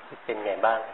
เป็นไงบ้าง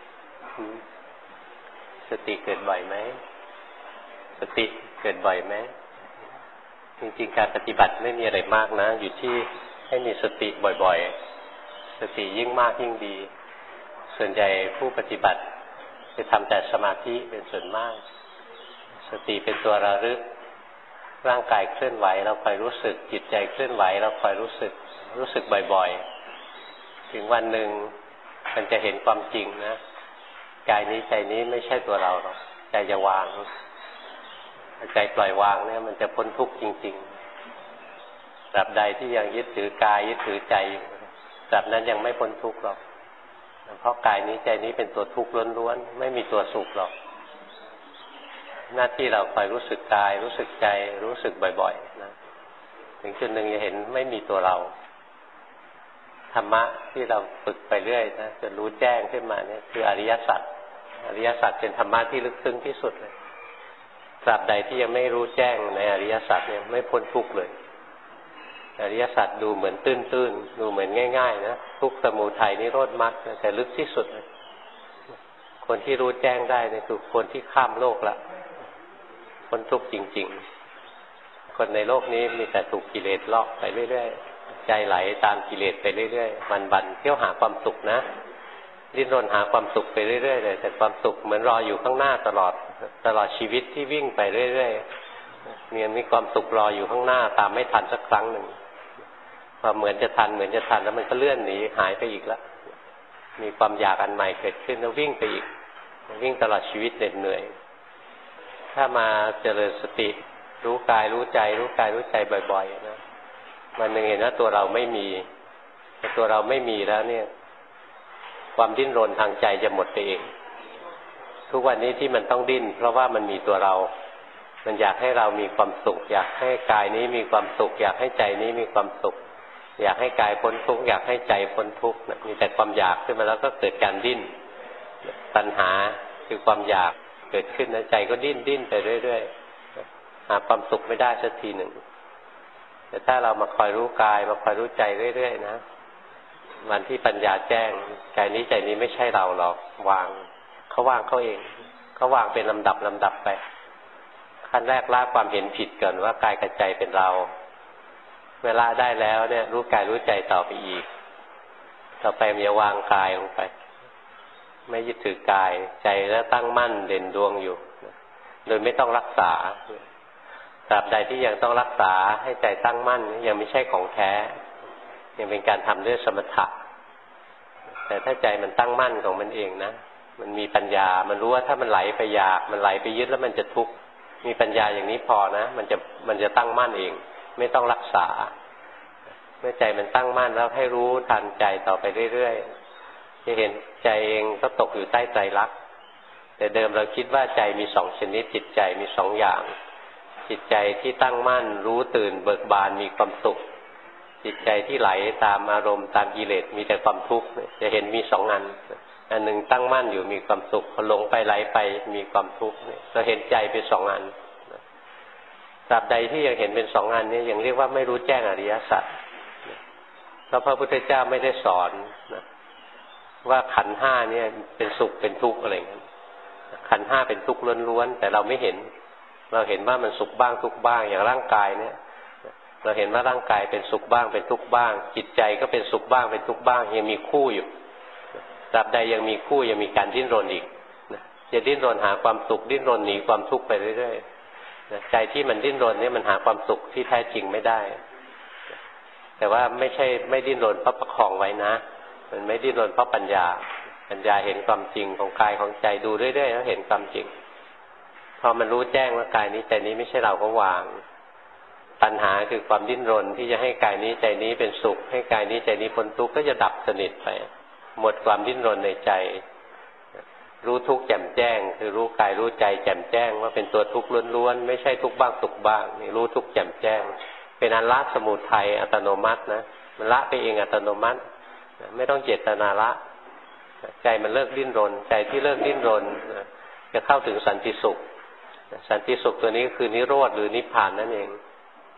สติเกิดบ่อยไหมสติเกิดบ่อยไหมจริงๆการปฏิบัติไม่มีอะไรมากนะอยู่ที่ให้มีสติบ่อยๆสติยิ่งมากยิ่งดีส่วนใหญ่ผู้ปฏิบัติจะทำแต่สมาธิเป็นส่วนมากสติเป็นตัวระลึกร่างกายเคลื่อนไหวเราคอยรู้สึกจิตใจเคลื่อนไหวเราคอยรู้สึกบ่อยๆถึงวันหนึ่งมันจะเห็นความจริงนะกายนี้ใจนี้ไม่ใช่ตัวเราหรอกใจจะวางใจปล่อยวางเนี่ยมันจะพ้นทุกข์จริงๆตราบใดที่ยังยึดถือกายยึดถือใจอยู่ตราบนั้นยังไม่พ้นทุกข์หรอกเพราะกายนี้ใจนี้เป็นตัวทุกข์ล้วนๆไม่มีตัวสุขหรอกหน้าที่เราคอยรู้สึกกายรู้สึกใจรู้สึกบ่อยๆนะถึงจุดหนึ่งจะเห็นไม่มีตัวเราธรรมะที่เราฝึกไปเรื่อยนะจนรู้แจ้งขึ้นมาเนี่ยคืออริยสัจอริยสัจเป็นธรรมะที่ลึกซึ้งที่สุดเลยตราบใดที่ยังไม่รู้แจ้งในอริยสัจเนี่ยไม่พ้นทุกข์เลยอริยสัจดูเหมือนตื้นๆดูเหมือนง่ายๆนะทุกข์สมุทัยนิโรธมรรคแต่ลึกที่สุดเลยคนที่รู้แจ้งได้เนี่ยคือคนที่ข้ามโลกละพ้นทุกข์จริงๆคนในโลกนี้มีแต่ถูกกิเลสลอกไปเรื่อยๆใจไหลตามกิเลสไปเรื่อยๆวันๆเที่ยวหาความสุขนะดิ้นรนหาความสุขไปเรื่อยๆเลยแต่ความสุขเหมือนรออยู่ข้างหน้าตลอดชีวิตที่วิ่งไปเรื่อยๆเนี่ยมีความสุขรออยู่ข้างหน้าตามไม่ทันสักครั้งหนึ่งพอเหมือนจะทันแล้วมันก็เลื่อนหนีหายไปอีกแล้วมีความอยากอันใหม่เกิดขึ้นแล้ววิ่งไปอีกวิ่งตลอดชีวิตเหนื่อยถ้ามาเจริญสติรู้กายรู้ใจรู้กายรู้ใจบ่อยๆนะมันหนึ่งเห็นว่าตัวเราไม่มีตัวเราไม่มีแล้วเนี่ยความดิ้นรนทางใจจะหมดไปเองทุกวันนี้ที่มันต้องดิ้นเพราะว่ามันมีตัวเรามันอยากให้เรามีความสุขอยากให้กายนี้มีความสุขอยากให้ใจนี้มีความสุขอยากให้กายพ้นทุกข์อยากให้ใจพ้นทุกข์มีแต่ความอยากขึ้นมาแล้วก็เกิดการดิ้นตัณหาคือความอยากเกิดขึ้นนะใจก็ดิ้นไปเรื่อยๆหาความสุขไม่ได้สักทีหนึ่งแต่ถ้าเรามาคอยรู้กายมาคอยรู้ใจเรื่อยๆนะวันที่ปัญญาแจ้งกายนี้ใจนี้ไม่ใช่เราหรอกวางเขาวางเขาเองเขาวางเป็นลำดับไปขั้นแรกละความเห็นผิดก่อนว่ากายกับใจเป็นเราเวลาได้แล้วเนี่ยรู้กายรู้ใจต่อไปอีกต่อไปมันจะวางกายลงไปไม่ยึดถือกายใจแล้วตั้งมั่นเด่นดวงอยู่โดยไม่ต้องรักษาตราบใดที่ยังต้องรักษาให้ใจตั้งมั่นยังไม่ใช่ของแท้ยังเป็นการทำด้วยสมถะแต่ถ้าใจมันตั้งมั่นของมันเองนะมันมีปัญญามันรู้ว่าถ้ามันไหลไปอยากมันไหลไปยึดแล้วมันจะทุกข์มีปัญญาอย่างนี้พอนะมันจะตั้งมั่นเองไม่ต้องรักษาเมื่อใจมันตั้งมั่นแล้วให้รู้ทันใจต่อไปเรื่อยๆจะเห็นใจเองก็ตกอยู่ใต้ไตรลักษณ์แต่เดิมเราคิดว่าใจมีสองชนิดจิตใจมีสองอย่างจิตใจที่ตั้งมั่นรู้ตื่นเบิกบานมีความสุขจิตใจที่ไหลตามอารมณ์ตามกิเลสมีแต่ความทุกข์จะเห็นมีสองอันหนึ่งตั้งมั่นอยู่มีความสุขพอหลงไปไหลไปมีความทุกข์เราเห็นใจเป็นสองอันตราบใดที่ยังเห็นเป็นสองอันนี้ยังเรียกว่าไม่รู้แจ้งอริยสัจเพราะพระพุทธเจ้าไม่ได้สอนนะว่าขันธ์ห้าเนี่ยเป็นสุขเป็นทุกข์อะไรอย่างนี้ขันธ์ห้าเป็นทุกข์ล้วนๆแต่เราไม่เห็นเราเห็นว่ามันสุขบ้างทุกข์บ้างอย่างร่างกายเนี่ยเราเห็นว่าร่างกายเป็นสุขบ้างเป็นทุกข์บ้างจิตใจก็เป็นสุขบ้างเป็นทุกข์บ้างยังมีคู่อยู่ตราบใดยังมีคู่ยังมีการดิ้นรนอีกจะดิ้นรนหาความสุขดิ้นรนหนีความทุกข์ไปเรื่อยๆใจที่มันดิ้นรนเนี่ยมันหาความสุขที่แท้จริงไม่ได้แต่ว่าไม่ดิ้นรนเพราะประคองไว้นะมันไม่ดิ้นรนเพราะปัญญาเห็นความจริงของกายของใจดูเรื่อยๆแล้วเห็นความจริงพอมันรู้แจ้งว่ากายนี้ใจนี้ไม่ใช่เราก็วางปัญหาคือความดิ้นรนที่จะให้กายนี้ใจนี้เป็นสุขให้กายนี้ใจนี้พ้นทุกข์ก็จะดับสนิทไปหมดความดิ้นรนในใจรู้ทุกข์แจ่มแจ้งคือรู้กายรู้ใจแจ่มแจ้งว่าเป็นตัวทุกข์ล้วนๆไม่ใช่ทุกข์บ้างสุขบ้างนี่รู้ทุกข์แจ่มแจ้งเป็นอันละสมุทัยอัตโนมัตินะมันละไปเองอัตโนมัติไม่ต้องเจตนาละใจมันเลิกดิ้นรนใจที่เลิกดิ้นรนจะเข้าถึงสันติสุขสันติสุขตัวนี้คือนิโรธหรือนิพพานนั่นเอง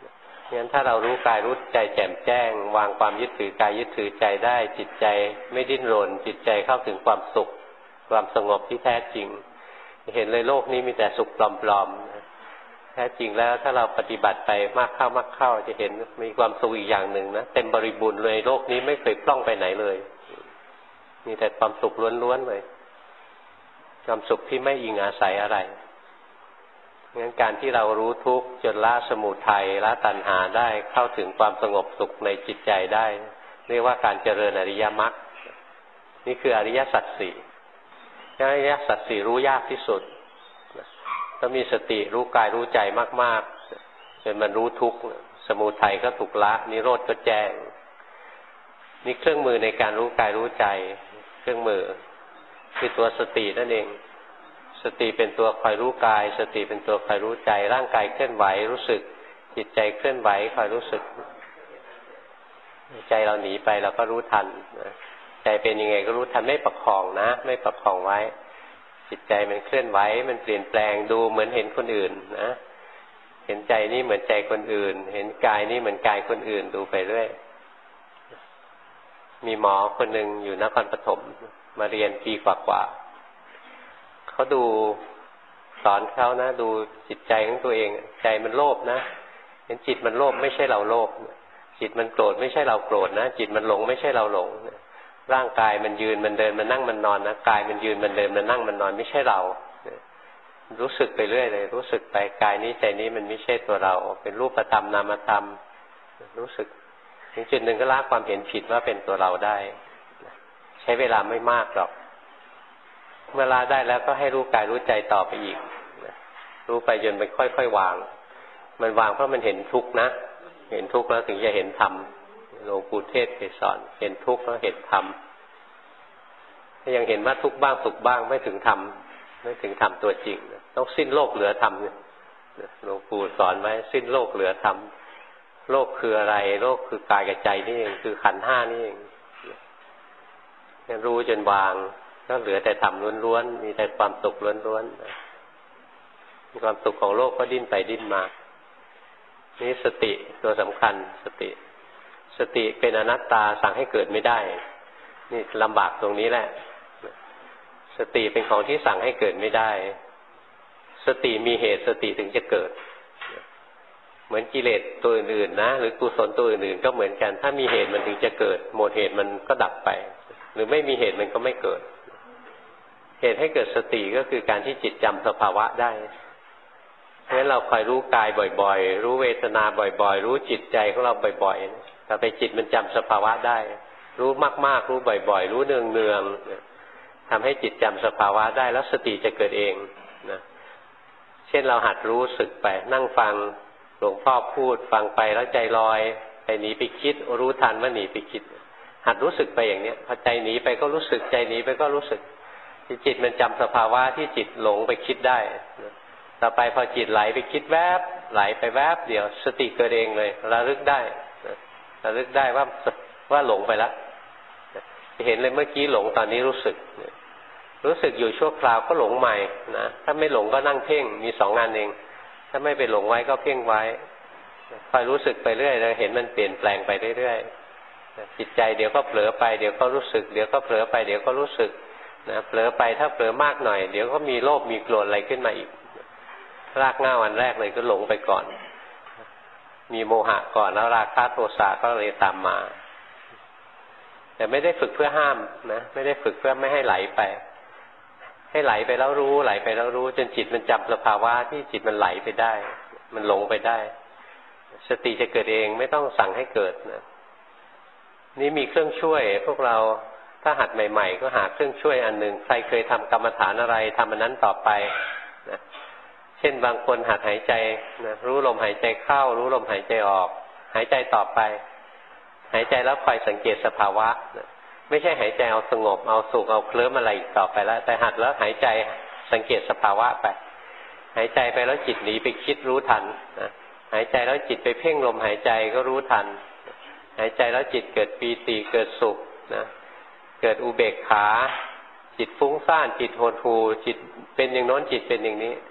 งั้นถ้าเรารู้กายรู้ใจแจ่มแจ้งวางความยึดถือกายยึดถือใจได้จิตใจไม่ดิ้นรนจิตใจเข้าถึงความสุขความสงบที่แท้จริงเห็นเลยโลกนี้มีแต่สุขปลอมๆแท้จริงแล้วถ้าเราปฏิบัติไปมากเข้าจะเห็นมีความสุขอีกอย่างหนึ่งนะเต็มบริบูรณ์เลยโลกนี้ไม่เคยพร่องไปไหนเลยมีแต่ความสุขล้วนๆเลยความสุขที่ไม่อิงอาศัยอะไรงั้นการที่เรารู้ทุกข์จนละสมุทัยละตัณหาได้เข้าถึงความสงบสุขในจิตใจได้เรียกว่าการเจริญอริยมรรคนี่คืออริยสัจสี่อริยสัจสี่รู้ยากที่สุดต้องมีสติรู้กายรู้ใจมากๆจนมันรู้ทุกข์สมุทัยก็ถูกละนิโรธก็แจ้งนี่เครื่องมือในการรู้กายรู้ใจเครื่องมือคือตัวสตินั่นเองสติเป็นตัวคอยรู้กายสติเป็นตัวคอยรู้ใจร่างกายเคลื่อนไหวรู้สึกจิตใจเคลื่อนไหวคอยรู้สึกใจเราหนีไปเราก็รู้ทันใจเป็นยังไงก็รู้ทันไม่ประคองนะไม่ประคองไว้จิตใจมันเคลื่อนไหวมันเปลี่ยนแปลงดูเหมือนเห็นคนอื่นนะเห็นใจนี่เหมือนใจคนอื่นเห็นกายนี่เหมือนกายคนอื่นดูไปเรื่อยมีหมอคนหนึ่งอยู่นครปฐมมาเรียนปีกว่าเขาดูสอนเขานะดูจิตใจของตัวเองใจมันโลภนะเห็นจิตมันโลภไม่ใช่เราโลภจิตมันโกรธไม่ใช่เราโกรธนะจิตมันหลงไม่ใช่เราหลงร่างกายมันยืนมันเดินมันนั่งมันนอนนะกายมันยืนมันเดินมันนั่งมันนอนไม่ใช่เรารู้สึกไปเรื่อยเลยรู้สึกไปกายนี้ใจนี้มันไม่ใช่ตัวเราเป็นรูปธรรมนามธรรมรู้สึกถึงจุดหนึ่งก็ละความเห็นผิดว่าเป็นตัวเราได้ใช้เวลาไม่มากหรอกเมื่อละได้แล้วก็ให้รู้กายรู้ใจต่อไปอีกรู้ไปจนมันค่อยๆวางมันวางเพราะมันเห็นทุกข์นะเห็นทุกข์แล้วถึงจะเห็นธรรมหลวงปู่เทศเคยสอนเห็นทุกข์แล้วเห็นธรรมถ้ายังเห็นว่าทุกข์บ้างสุขบ้างไม่ถึงธรรมไม่ถึงธรรมตัวจริงต้องสิ้นโลกเหลือธรรมหลวงปู่สอนไว้สิ้นโลกเหลือธรรมโลกคืออะไรโลกคือกายกับใจนี่เองคือขันธ์ห้านี่เองรู้จนวางก็เหลือแต่ธรรมล้วนๆมีแต่ความสุขล้วนๆความสุขของโลกก็ดิ้นไปดิ้นมานี่สติตัวสำคัญสติเป็นอนัตตาสั่งให้เกิดไม่ได้นี่ลำบากตรงนี้แหละสติเป็นของที่สั่งให้เกิดไม่ได้สติมีเหตุสติถึงจะเกิดเหมือนกิเลสตัวอื่นๆนะหรือกุศลตัวอื่นๆก็เหมือนกันถ้ามีเหตุมันถึงจะเกิดหมดเหตุมันก็ดับไปหรือไม่มีเหตุมันก็ไม่เกิดเหตุให้เกิดสติก็คือการที่จิตจำสภาวะได้เพราะฉะนั้นเราคอยรู้กายบ่อยๆรู้เวทนาบ่อยๆรู้จิตใจของเราบ่อยๆต่อไปจิตมันจำสภาวะได้รู้มากๆรู้บ่อยๆรู้เนืองๆทำให้จิตจำสภาวะได้แล้วสติจะเกิดเองนะเช่นเราหัดรู้สึกไปนั่งฟังหลวงพ่อพูดฟังไปแล้วใจลอยใจหนีไปคิดรู้ทันว่าหนีไปคิดหัดรู้สึกไปอย่างนี้พอใจหนีไปก็รู้สึกใจหนีไปก็รู้สึกจิตมันจำสภาวะที่จิตหลงไปคิดได้ต่อไปพอจิตไหลไปคิดแวบไหลไปแวบเดียวสติเกิดเองเลยระลึกได้ว่าหลงไปแล้วจะเห็นเลยเมื่อกี้หลงตอนนี้รู้สึกอยู่ชั่วคราวก็หลงใหม่นะถ้าไม่หลงก็นั่งเพ่งมี2 งานเองถ้าไม่ไปหลงไว้ก็เพ่งไว้คอยรู้สึกไปเรื่อยแล้วเห็นมันเปลี่ยนแปลงไปเรื่อยๆจิตใจเดี๋ยวก็เผลอไปเดี๋ยวก็รู้สึกเดี๋ยวก็เผลอไปเดี๋ยวก็รู้สึกนะเผลอไปถ้าเผลอมากหน่อยเดี๋ยวก็มีโลภมีโกรธอะไรขึ้นมาอีกรากเหง้าอันแรกเลยก็หลงไปก่อนมีโมหะก่อนแล้วราคะโทสะก็เลยตามมาแต่ไม่ได้ฝึกเพื่อห้ามนะไม่ได้ฝึกเพื่อไม่ให้ไหลไปให้ไหลไปแล้วรู้ไหลไปแล้วรู้จนจิตมันจำสภาวะที่จิตมันไหลไปได้มันหลงไปได้สติจะเกิดเองไม่ต้องสั่งให้เกิดนะนี่มีเครื่องช่วยพวกเราถ้าหัดใหม่ๆก็หาเครื่องช่วยอันหนึ่งใครเคยทำกรรมฐานอะไรทำอันนั้นต่อไปนะเช่นบางคนหัดหายใจนะรู้ลมหายใจเข้ารู้ลมหายใจออกหายใจต่อไปหายใจแล้วคอยสังเกตสภาวะนะไม่ใช่หายใจเอาสงบเอาสุขเอาเคลิ้มอะไรอีกต่อไปแล้วแต่หัดแล้วหายใจสังเกตสภาวะไปหายใจไปแล้วจิตหนีไปคิดรู้ทันนะหายใจแล้วจิตไปเพ่งลมหายใจก็รู้ทันหายใจแล้วจิตเกิดปีติเกิดสุขนะเกิดอุเบกขาจิตฟุ้งซ่านจิตโหดหู่จิตเป็นอย่างโน้นจิตเป็นอย่างนี้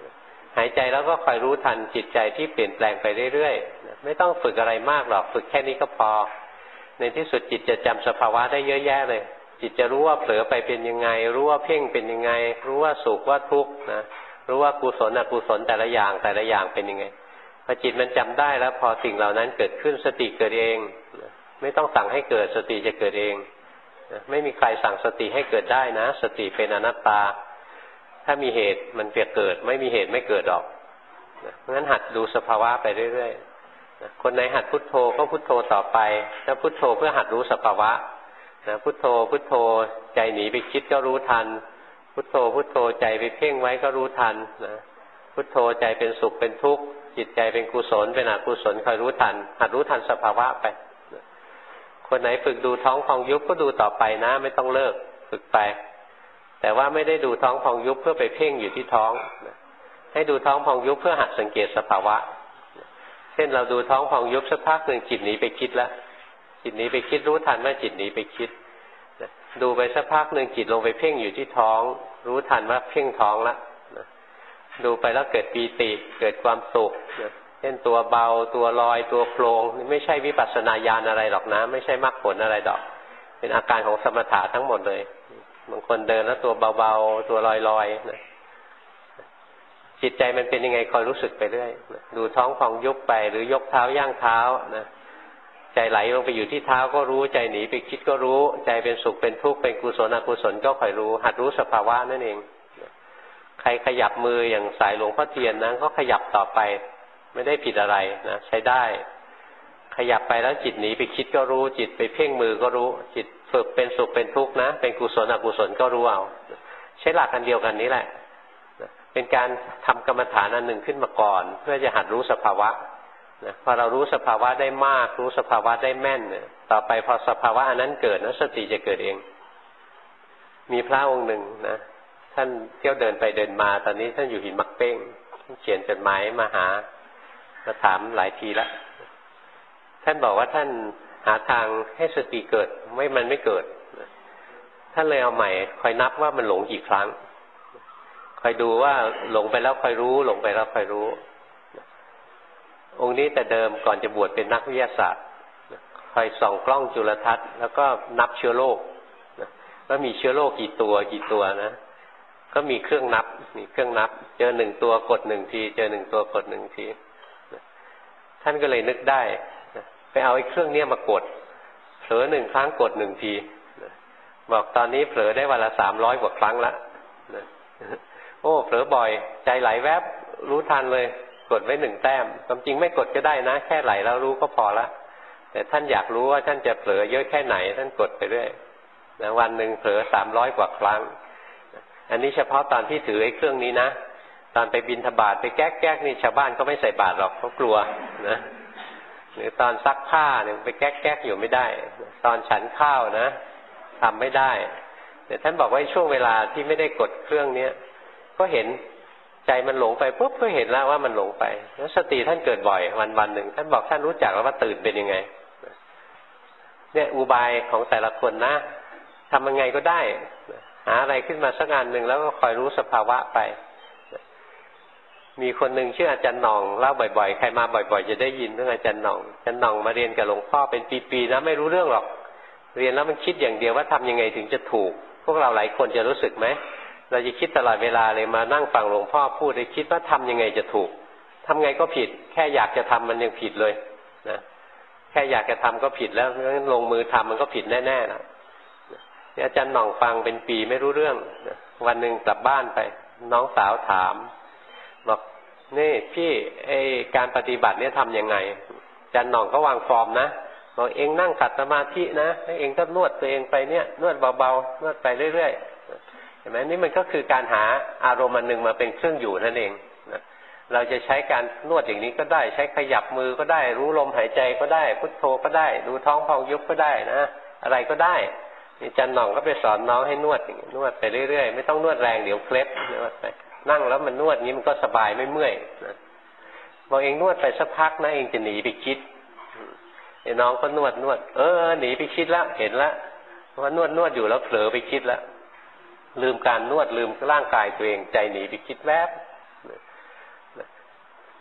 หายใจแล้วก็คอยรู้ทันจิตใจที่เปลี่ยนแปลงไปเรื่อยๆไม่ต้องฝึกอะไรมากหรอกฝึกแค่นี้ก็พอในที่สุดจิตจะจำสภาวะได้เยอะแยะเลยจิตจะรู้ว่าเผลอไปเป็นยังไงรู้ว่าเพ่งเป็นยังไงรู้ว่าสุขว่าทุกข์นะรู้ว่ากุศลอกุศลแต่ละอย่างเป็นยังไงพอจิตมันจำได้แล้วพอสิ่งเหล่านั้นเกิดขึ้นสติเกิดเองไม่ต้องสั่งให้เกิดสติจะเกิดเองไม่มีใครสั่งสติให้เกิดได้นะสติเป็นอนัตตาถ้ามีเหตุมันจะเกิดไม่มีเหตุไม่เกิดหรอกเพราะฉะนั้นหัดดูสภาวะไปเรื่อยๆคนไหนหัดพุทโธก็พุทโธต่อไปถ้าพุทโธเพื่อหัดรู้สภาวะพุทโธพุทโธใจหนีไปคิดก็รู้ทันพุทโธพุทโธใจไปเพ่งไว้ก็รู้ทันนะพุทโธใจเป็นสุขเป็นทุกข์จิตใจเป็นกุศลเป็นอกุศลคอยรู้ทันหัดรู้ทันสภาวะไปคนไหนฝึกดูท้องพองยุบก็ดูต่อไปนะไม่ต้องเลิกฝึกไปแต่ว่าไม่ได้ดูท้องพองยุบเพื่อไปเพ่งอยู่ที่ท้องให้ดูท้องพองยุบเพื่อหัดสังเกตสภาวะเช่นเราดูท้องพองยุบสักพักหนึ่งจิตหนีไปคิดแล้วจิตหนีไปคิดรู้ทันว่าจิตหนีไปคิดดูไปสักพักหนึ่งจิตลงไปเพ่งอยู่ที่ท้องรู้ทันว่าเพ่งท้องแล้วดูไปแล้วเกิดปีติเกิดความสุขเช่นตัวเบาตัวลอยตัวโปร่งนี่ไม่ใช่วิปัสสนาญาณอะไรหรอกนะไม่ใช่มรรคผลอะไรดอกเป็นอาการของสมถะทั้งหมดเลยบางคนเดินแล้วตัวเบาๆตัวลอยๆนะจิตใจมันเป็นยังไงคอยรู้สึกไปเรื่อยดูท้องพองยุบไปหรือยกเท้าย่างเท้านะใจไหลลงไปอยู่ที่เท้าก็รู้ใจหนีไปคิดก็รู้ใจเป็นสุขเป็นทุกข์เป็นกุศลอกุศลก็คอยรู้หัดรู้สภาวะนั่นเองใครขยับมืออย่างสายหลวงพ่อเทียนนะก็ขยับต่อไปไม่ได้ผิดอะไรนะใช้ได้ขยับไปแล้วจิตหนีไปคิดก็รู้จิตไปเพ่งมือก็รู้จิตฝึกเป็นสุขเป็นทุกข์นะเป็นกุศลอกุศลก็รู้เอาใช้หลักอันเดียวกันนี้แหละเป็นการทำกรรมฐานอันหนึ่งขึ้นมาก่อนเพื่อจะหัดรู้สภาวะนะพอเรารู้สภาวะได้มากรู้สภาวะได้แม่นเนี่ยต่อไปพอสภาวะอันนั้นเกิดนะสติจะเกิดเองมีพระองค์หนึ่งนะท่านเที่ยวเดินไปเดินมาตอนนี้ท่านอยู่หินมักเป้งเขียนจดหมายมาหามาถามหลายทีแล้วท่านบอกว่าท่านหาทางให้สติเกิดมันไม่เกิดท่านเลยเอาใหม่คอยนับว่ามันหลงกี่ครั้งคอยดูว่าหลงไปแล้วคอยรู้หลงไปแล้วคอยรู้องค์นี้แต่เดิมก่อนจะบวชเป็นนักวิทยาศาสตร์คอยส่องกล้องจุลทรรศน์แล้วก็นับเชื้อโรคว่ามีเชื้อโรคกี่ตัวนะก็มีเครื่องนับเจอ1ตัวกด1ทีเจอ1ตัวกด1ทีท่านก็เลยนึกได้ไปเอาไอ้เครื่องนี้มากดเผลอ1ครั้งกด1ทีบอกตอนนี้เผลอได้วันละ300 กว่าครั้งละโอ้เผลอบ่อยใจไหลแวบรู้ทันเลยกดไว้1แต้มความจริงไม่กดก็ได้นะแค่ไหลแล้วรู้ก็พอละแต่ท่านอยากรู้ว่าท่านจะเผลอเยอะแค่ไหนท่านกดไปเรื่อยนะวันหนึ่งเผลอ300 กว่าครั้งอันนี้เฉพาะตอนที่ถือไอ้เครื่องนี้นะตอนไปบิณฑบาตไปแก๊กนี่ชาวบ้านก็ไม่ใส่บาตรหรอกเขากลัวนะหรือตอนซักผ้าเนี่ยไปแก๊กอยู่ไม่ได้ตอนฉันข้าวนะทำไม่ได้แต่ท่านบอกว่าช่วงเวลาที่ไม่ได้กดเครื่องเนี้ยก็เห็นใจมันหลงไปปุ๊บก็เห็นแล้วว่ามันหลงไปแล้วสติท่านเกิดบ่อยวันหนึ่งท่านบอกท่านรู้จักแล้วว่าตื่นเป็นยังไงเนี่ยอุบายของแต่ละคนนะทำยังไงก็ได้หาอะไรขึ้นมาสักงานหนึ่งแล้วก็คอยรู้สภาวะไปมีคนหนึ่งชื่ออาจารย์หน่องเล่าบ่อยๆใครมาบ่อยๆจะได้ยินเรื่องอาจารย์หน่องมาเรียนกับหลวงพ่อเป็นปีๆนะไม่รู้เรื่องหรอกเรียนแล้วมันคิดอย่างเดียวว่าทำยังไงถึงจะถูกพวกเราหลายคนจะรู้สึกไหมเราจะคิดตลอดเวลาเลยมานั่งฟังหลวงพ่อพูดเลยคิดว่าทำยังไงจะถูกทำไงก็ผิดแค่อยากจะทำมันยังผิดเลยนะแค่อยากจะทำก็ผิดแล้วงั้นลงมือทำมันก็ผิดแน่ๆนะอาจารย์หน่องฟังเป็นปีไม่รู้เรื่องวันหนึ่งกลับบ้านไปน้องสาวถามบอกนี่พี่การปฏิบัติเนี่ยทำยังไงอาจารย์หน่องก็วางฟอร์มนะบอกเองนั่งขัดสมาธินะเองก็นวดตัวเองไปเนี่ยนวดเบาๆนวดไปเรื่อยๆเห็นไหมนี่มันก็คือการหาอารมณ์อันหนึ่งมาเป็นเครื่องอยู่นั่นเองนะเราจะใช้การนวดอย่างนี้ก็ได้ใช้ขยับมือก็ได้รู้ลมหายใจก็ได้พุทโธก็ได้ดูท้องพองยุบก็ได้นะอะไรก็ได้อาจารย์หน่องก็ไปสอนน้องให้นวดนวดไปเรื่อยๆไม่ต้องนวดแรงเดี๋ยวเคล็ดนวดไปนั่งแล้วมันนวดนี้มันก็สบายไม่เมื่อยนะบอกเองนวดไปสักพักนะเองจะหนีไปคิดไอ้น้องก็นวดหนีไปคิดแล้วเห็นแล้วว่านวดอยู่แล้วเผลอไปคิดแล้วลืมการนวดลืมร่างกายตัวเองใจหนีไปคิดแวบ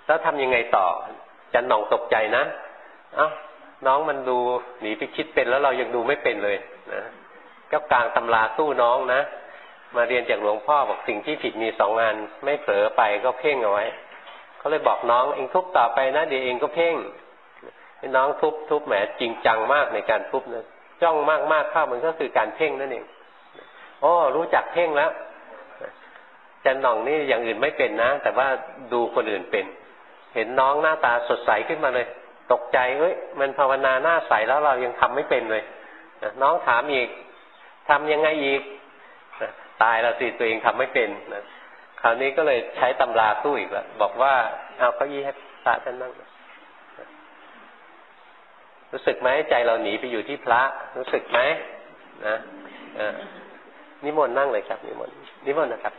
แล้วทำยังไงต่อจันหน่องตกใจนะเอ้าน้องมันดูหนีไปคิดเป็นแล้วเรายังดูไม่เป็นเลยนะก็กลางตำราสู้น้องนะมาเรียนจากหลวงพ่อบอกสิ่งที่ผิดมี2 อันไม่เผลอไปก็เพ่งเอาไว้เขาเลยบอกน้องเองทุบต่อไปนะเดี๋ยวเองก็เพ่งให้น้องทุบแหมจริงจังมากในการทุบนะจ้องมากเข้ามันก็คือการเพ่งนั่นเองอ๋อรู้จักเพ่งแล้วจันหน่องนี่อย่างอื่นไม่เป็นนะแต่ว่าดูคนอื่นเป็นเห็นน้องหน้าตาสดใสขึ้นมาเลยตกใจเอ้ยมันภาวนาหน้าใสแล้วเรายังทำไม่เป็นเลยน้องถามอีกทำยังไงอีกตายแล้วสิตัวเองทำไม่เป็นนะคราวนี้ก็เลยใช้ตำราสู้อีกแล้วบอกว่าเอาเก้าอี้ให้พระท่านนั่งรู้สึกไหมใจเราหนีไปอยู่ที่พระรู้สึกไหมนะนิมนต์นั่งเลยครับนิมนต์นะครับ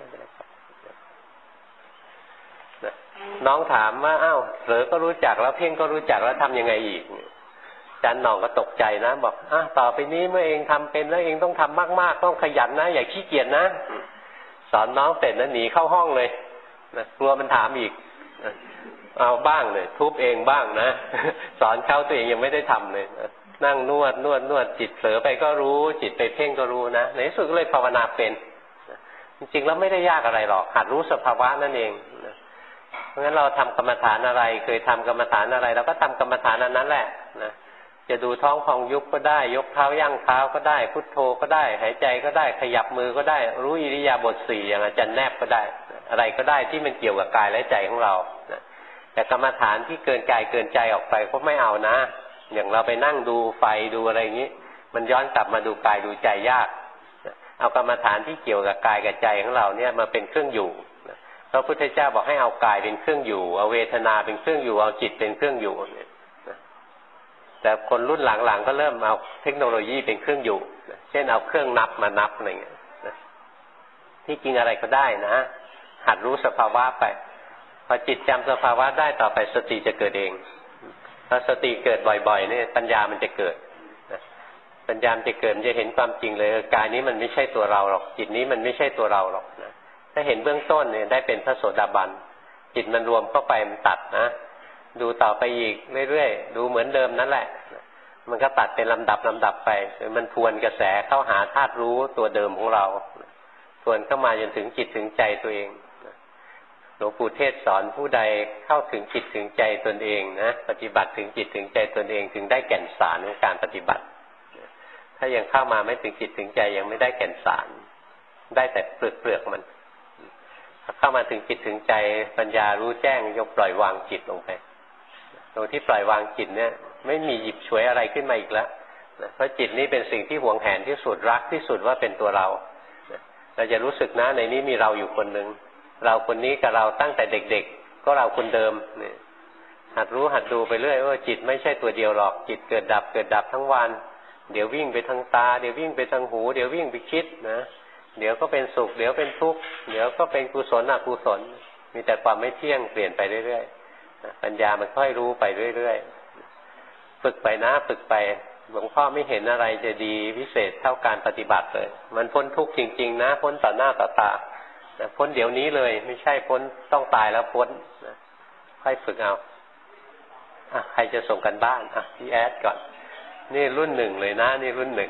น้องถามว่าอ้าวเผลอก็รู้จักแล้วเพ่งก็รู้จักแล้วทำยังไงอีกจันหน่องก็ตกใจนะบอกต่อไปนี้เมื่อเองทำเป็นแล้วเองต้องทำมากๆต้องขยันนะอย่าขี้เกียจนะสอนน้องเสร็จนะหนีเข้าห้องเลยนะกลัวมันถามอีกเอาบ้างเลยทุบเองบ้างนะสอนเขาตัวเองยังไม่ได้ทำเลยนั่งนวดจิตเผลอไปก็รู้จิตไปเพ่งก็รู้นะในที่สุดก็เลยภาวนาเป็นจริงๆแล้วไม่ได้ยากอะไรหรอกหัดรู้สภาวะนั่นเองเพราะงั้นเราทำกรรมฐานอะไรเคยทำกรรมฐานอะไรเราก็ทำกรรมฐานนั้นแหละนะจะดูท้องพองยุบก็ได้ยกเท้าย่างเท้าก็ได้พุทโธก็ได้หายใจก็ได้ขยับมือก็ได้รู้อิริยาบถ4อย่างอาจารย์แนบก็ได้อะไรก็ได้ที่มันเกี่ยวกับกายและใจของเราแต่กรรมฐานที่เกินกายเกินใจออกไปก็ไม่เอานะอย่างเราไปนั่งดูไฟดูอะไรอย่างนี้มันย้อนกลับมาดูกายดูใจยากเอากรรมฐานที่เกี่ยวกับกายกับใจของเราเนี่ยมาเป็นเครื่องอยู่พระพุทธเจ้าบอกให้เอากายเป็นเครื่องอยู่เอาเวทนาเป็นเครื่องอยู่เอาจิตเป็นเครื่องอยู่แต่คนรุ่นหลังๆก็เริ่มเอาเทคโนโลยีเป็นเครื่องอยู่เช่นเอาเครื่องนับมานับอะไรเงี้ยที่จริงอะไรก็ได้นะหัดรู้สภาวะไปพอจิตจำสภาวะได้ต่อไปสติจะเกิดเองถ้าสติเกิดบ่อยๆเนี่ยปัญญามันจะเกิดปัญญามันจะเกิดมันจะเห็นความจริงเลยกายนี้มันไม่ใช่ตัวเราหรอกจิตนี้มันไม่ใช่ตัวเราหรอกนะถ้าเห็นเบื้องต้นเนี่ยได้เป็นพระโสดาบันจิตมันรวมเข้าไปมันตัดนะดูต่อไปอีกเรื่อยๆดูเหมือนเดิมนั่นแหละมันก็ตัดเป็นลำดับไปมันทวนกระแสเข้าหาธาตุรู้ตัวเดิมของเราทวนเข้ามาจนถึงจิตถึงใจตัวเองหลวงปู่เทศสอนผู้ใดเข้าถึงจิตถึงใจตนเองนะปฏิบัติถึงจิตถึงใจตนเองถึงได้แก่นสารของการปฏิบัติถ้ายังเข้ามาไม่ถึงจิตถึงใจยังไม่ได้แก่นสารได้แต่เปลือกมันเข้ามาถึงจิตถึงใจปัญญารู้แจ้งยกปล่อยวางจิตลงไปตรงที่ปล่อยวางจิตเนี่ยไม่มีหยิบฉวยอะไรขึ้นมาอีกแล้วเพราะจิตนี้เป็นสิ่งที่หวงแหนที่สุดรักที่สุดว่าเป็นตัวเราเราจะรู้สึกนะในนี้มีเราอยู่คนหนึ่งเราคนนี้กับเราตั้งแต่เด็กๆก็เราคนเดิมเนี่ยหัดรู้หัดดูไปเรื่อยว่าจิตไม่ใช่ตัวเดียวหรอกจิตเกิดดับทั้งวันเดี๋ยววิ่งไปทางตาเดี๋ยววิ่งไปทางหูเดี๋ยววิ่งไปคิดนะเดี๋ยวก็เป็นสุขเดี๋ยวเป็นทุกข์เดี๋ยวก็เป็นกุศลอกุศลมีแต่ความไม่เที่ยงเปลี่ยนไปเรื่อยๆปัญญามันค่อยรู้ไปเรื่อยๆฝึกไปนะฝึกไปหลวงพ่อไม่เห็นอะไรจะดีพิเศษเท่าการปฏิบัติเลยมันพ้นทุกข์จริงๆนะพ้นต่อหน้าต่อตาพ้นเดี๋ยวนี้เลยไม่ใช่พ้นต้องตายแล้วพ้นค่อยฝึกเอาใครจะส่งกันบ้านพี่แอดก่อนนี่รุ่น 1เลยนะนี่รุ่น 1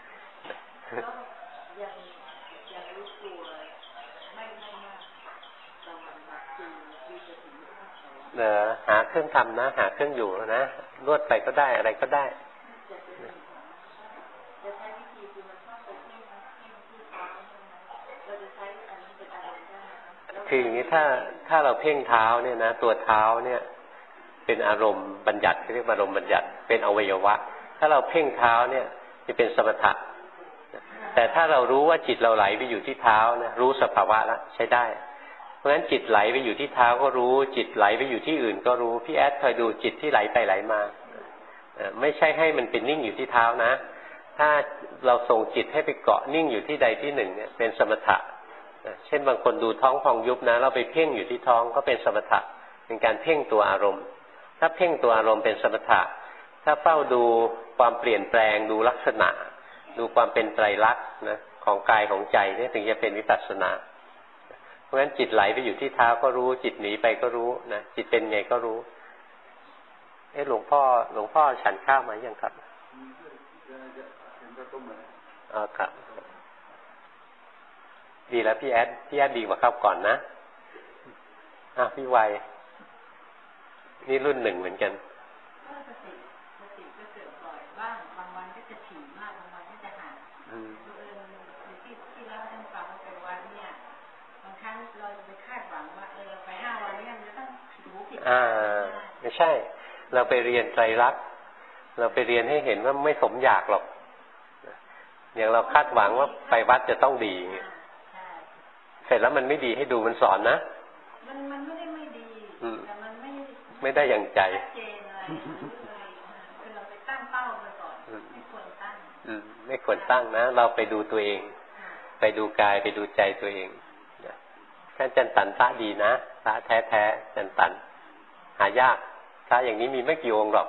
หาเครื่องทำนะหาเครื่องอยู่นะนวดไปก็ได้อะไรก็ได้คืออย่างนี้ถ้าเราเพ่งเท้าเนี่ยนะตัวเท้าเนี่ยเป็นอารมณ์บัญญัติเรียกว่าอารมณ์บัญญัติเป็นอวัยวะถ้าเราเพ่งเท้าเนี่ยจะเป็นสมถะแต่ถ้าเรารู้ว่าจิตเราไหลไปอยู่ที่เท้านะรู้สภาวะแล้วใช้ได้เพราะฉะนั้นจิตไหลไปอยู่ที่เท้าก็รู้จิตไหลไปอยู่ที่อื่นก็รู้พี่แอดเคยดูจิตที่ไหลไปไหลมาไม่ใช่ให้มันเป็นนิ่งอยู่ที่เท้านะถ้าเราส่งจิตให้ไปเกาะนิ่งอยู่ที่ใดที่หนึ่งเนี่ยเป็นสมถะเช่นบางคนดูท้องพองยุบนะเราไปเพ่งอยู่ที่ท้องก็เป็นสมถะเป็นการเพ่งตัวอารมณ์ถ้าเพ่งตัวอารมณ์เป็นสมถะถ้าเฝ้าดูความเปลี่ยนแปลงดูลักษณะดูความเป็นไตรลักษณ์นะของกายของใจนี่ถึงจะเป็นวิปัสสนาเพราะฉะนั้นจิตไหลไปอยู่ที่เท้าก็รู้จิตหนีไปก็รู้นะจิตเป็นไงก็รู้หลวงพ่อฉันข้าวมายังครับครับดีแล้วพี่แอดดีกว่าข้าวก่อนนะพี่วัยนี่รุ่นหนึ่งเหมือนกันสติก็เกิดบ่อยบ้างบางวันก็จะถี่มากบางวันก็จะห่างที่เล่าให้ท่านฟังว่าไปวัดเนี่ยบางครั้งเราจะไปคาดหวังว่าเราไป5 วันเนี่ยมันจะต้องผิดไม่ใช่เราไปเรียนไตรลักษณ์เราไปเรียนให้เห็นว่าไม่สมอยากหรอกอย่างเราคาดหวังว่าไปวัดจะต้องดีเสร็จแล้วมันไม่ดีให้ดูมันสอนนะมันไม่ดีแต่มันไม่ได้อย่างใจคือเราไปตั้งเป้าไปก่อนไม่ควรตั้งนะเราไปดูตัวเองไปดูกายไปดูใจตัวเองท่านจันตันพระดีนะพระแท้ๆจันตันหายากพระอย่างนี้มีไม่กี่องค์หรอก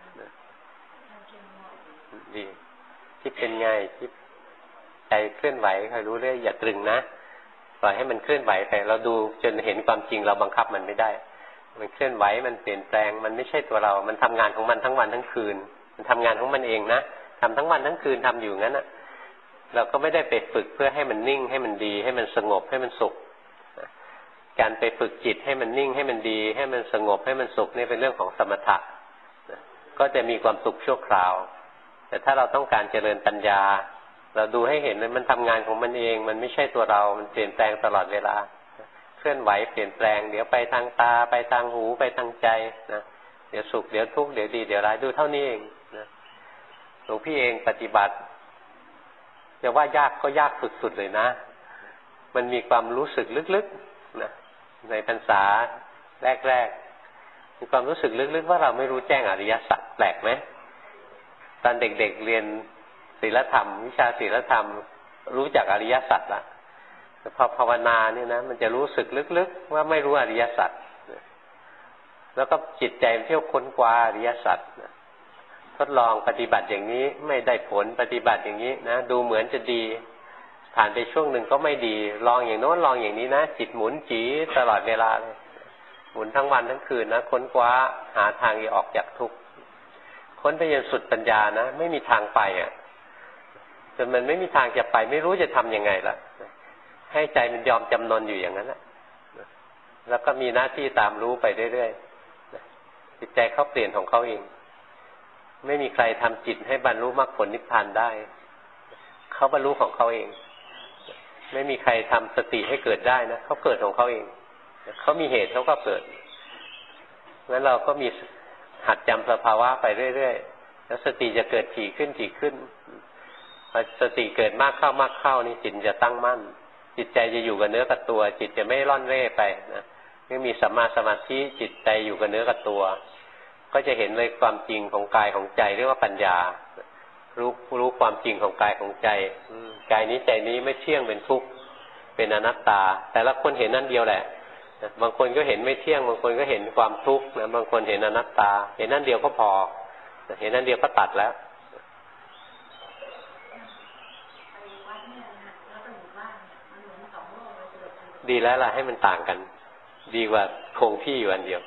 ดีที่เป็นไงที่ใจเคลื่อนไหวคอยรู้เรื่อยอย่าตรึงนะปล่อยให้มันเคลื่อนไหวไปเราดูจนเห็นความจริงเราบังคับมันไม่ได้มันเคลื่อนไหวมันเปลี่ยนแปลงมันไม่ใช่ตัวเรามันทำงานของมันทั้งวันทั้งคืนมันทำงานของมันเองนะทำทั้งวันทั้งคืนทำอยู่งั้นนะเราก็ไม่ได้ไปฝึกเพื่อให้มันนิ่งให้มันดีให้มันสงบให้มันสุขการไปฝึกจิตให้มันนิ่งให้มันดีให้มันสงบให้มันสุขนี่เป็นเรื่องของสมถะก็จะมีความสุขชั่วคราวแต่ถ้าเราต้องการเจริญปัญญาเราดูให้เห็นมันทำงานของมันเองมันไม่ใช่ตัวเรามันเปลี่ยนแปลงตลอดเวลาเคลื่อนไหวเปลี่ยนแปลงเดี๋ยวไปทางตาไปทางหูไปทางใจนะเดี๋ยวสุขเดี๋ยวทุกข์เดี๋ยวดีเดี๋ยวร้ายดูเท่านี้เองนะหลวงพี่เองปฏิบัติจะว่ายากก็ยากสุดๆเลยนะมันมีความรู้สึกลึกๆนะในพรรษาแรกๆมีความรู้สึกลึกๆว่าเราไม่รู้แจ้งอริยสัจแปลกไหมตอนเด็กๆเรียนศีลธรรมวิชาศีลธรรมรู้จักอริยสัจละแต่พอภาวนาเนี่ยนะมันจะรู้สึกลึกๆว่าไม่รู้อริยสัจแล้วก็จิตใจเที่ยวค้นคว้าอริยสัจทดลองปฏิบัติอย่างนี้ไม่ได้ผลปฏิบัติอย่างนี้นะดูเหมือนจะดีผ่านไปช่วงหนึ่งก็ไม่ดีลองอย่างโน้นลองอย่างนี้นะจิตหมุนจี๋ตลอดเวลาเลยหมุนทั้งวันทั้งคืนนะค้นคว้าหาทางจะออกจากทุกข์ค้นไปจนสุดปัญญานะไม่มีทางไปจนมันไม่มีทางจะไปไม่รู้จะทำยังไงล่ะให้ใจมันยอมจำนนอยู่อย่างนั้นแล้วก็มีหน้าที่ตามรู้ไปเรื่อยๆจิตใจเขาเปลี่ยนของเขาเองไม่มีใครทำจิตให้บรรลุมรรคผลนิพพานได้เขาบรรลุของเขาเองไม่มีใครทำสติให้เกิดได้นะเขาเกิดของเขาเองเขามีเหตุเขาก็เกิดงั้นเราก็มีหัดจำสภาวะไปเรื่อยๆแล้วสติจะเกิดถี่ขึ้นพอสติเกิดมากเข้านี่จิตจะตั้งมั่นจิตใจจะอยู่กับเนื้อกับตัวจิตจะไม่ร่อนเร่ไปนะไม่มีสัมมาสมาธิจิตใจอยู่กับเนื้อกับตัวก็จะเห็นเลยความจริงของกายของใจเรียกว่าปัญญารู้ความจริงของกายของใจกายนี้ใจนี้ไม่เที่ยงเป็นทุกข์เป็นอนัตตาแต่ละคนเห็นนั่นเดียวแหละบางคนก็เห็นไม่เที่ยงบางคนก็เห็นความทุกข์นะบางคนเห็นอนัตตาเห็นนั่นเดียวก็พอเห็นนั่นเดียวก็ตัดแล้วดีแล้วล่ะให้มันต่างกันดีกว่าคงที่อยู่อันเดียว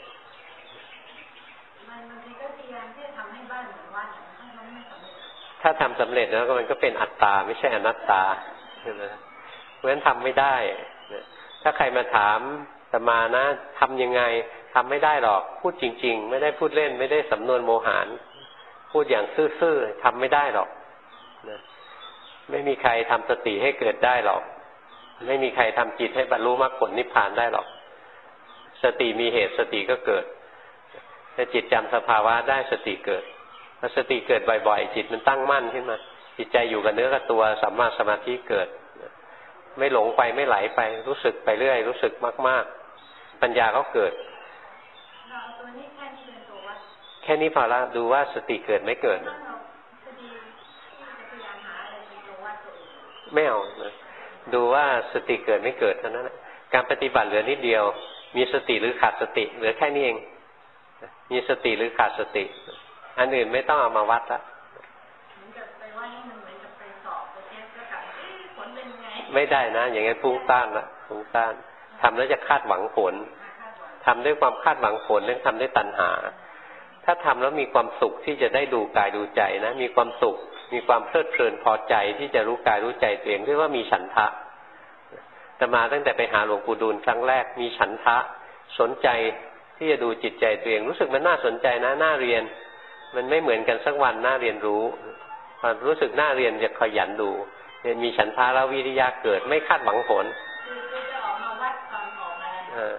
ถ้าทำสำเร็จแล้วมันก็เป็นอัตตาไม่ใช่อนัตตาใช่ไหมเพราะฉะนั้นทำไม่ได้ถ้าใครมาถามอาตมานะทำยังไงทำไม่ได้หรอกพูดจริงๆไม่ได้พูดเล่นไม่ได้สำนวนโมหารพูดอย่างซื่อๆทำไม่ได้หรอกไม่มีใครทำสติให้เกิดได้หรอกไม่มีใครทำจิตให้บรรลุมรรคผลนิพพานได้หรอกสติมีเหตุสติก็เกิดถ้าจิตจำสภาวะได้สติเกิดพอสติเกิดบ่อยๆจิตมันตั้งมั่นขึ้นมาจิตใจอยู่กับเนื้อกับตัวสัมมาสมาธิเกิดไม่หลงไปไม่ไหลไปรู้สึกไปเรื่อยรู้สึกมากๆปัญญาก็เกิดแค่นี้พอละดูว่าสติเกิดไม่เกิดไม่เอาดูว่าสติเกิดไม่เกิดเท่านั้นการปฏิบัติเหลือนิดเดียวมีสติหรือขาดสติเหลือแค่นี้เองมีสติหรือขาดสติอันอื่นไม่ต้องเอามาวัดละไม่ได้นะอย่างงั้นฟุ้งซ่านละฟุ้งซ่านทำแล้วจะคาดหวังผลทำด้วยความคาดหวังผลเรื่องทำด้วยตัณหาถ้าทำแล้วมีความสุขที่จะได้ดูกายดูใจนะมีความสุขมีความเพลิดเพลินพอใจที่จะรู้กายรู้ใจตัวเองเรียกว่ามีฉันทะแต่มาตั้งแต่ไปหาหลวงปู่ดูลครั้งแรกมีฉันทะสนใจที่จะดูจิตใจตัวเองรู้สึกมันน่าสนใจนะน่าเรียนมันไม่เหมือนกันสักวันน่าเรียนรู้พอรู้สึกน่าเรียนจะขยันดูเนี่ยมีฉันทะแล้ววิริยะเกิดไม่คาดหวังผลจะออกมาวัดตอนออกมา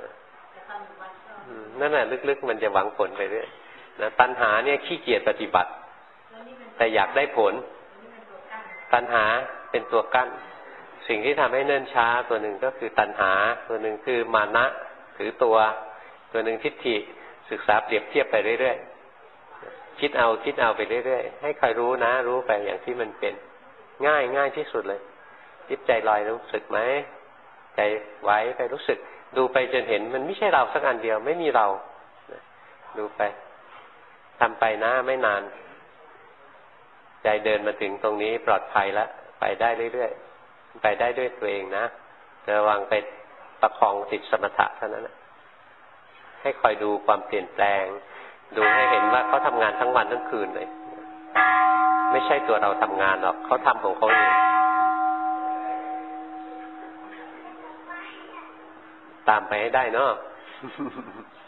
นั่นแหละลึกๆมันจะหวังผลไปเรื่อยนะตัณหาเนี่ยขี้เกียจปฏิบัติแต่อยากได้ผลตัณหาเป็นตัวกั้นสิ่งที่ทำให้เนิ่นช้าตัวหนึ่งก็คือตัณหาตัวหนึ่งคือมานะถือตัวหนึ่งทิฏฐิศึกษาเปรียบเทียบไปเรื่อยๆคิดเอาไปเรื่อยๆให้คอยรู้นะรู้ไปอย่างที่มันเป็นง่ายที่สุดเลยจิตใจลอยรู้สึกไหมใจไว้ไปรู้สึกดูไปจนเห็นมันไม่ใช่เราสักอันเดียวไม่มีเราดูไปทำไปนะไม่นานใจเดินมาถึงตรงนี้ปลอดภัยแล้วไปได้เรื่อยๆไปได้ด้วยตัวเองนะระวังไปประคองติดสมถะเท่านั้นให้คอยดูความเปลี่ยนแปลงดูให้เห็นว่าเขาทำงานทั้งวันทั้งคืนเลยไม่ใช่ตัวเราทำงานหรอกเขาทำของเขาเองตามไปให้ได้เนาะ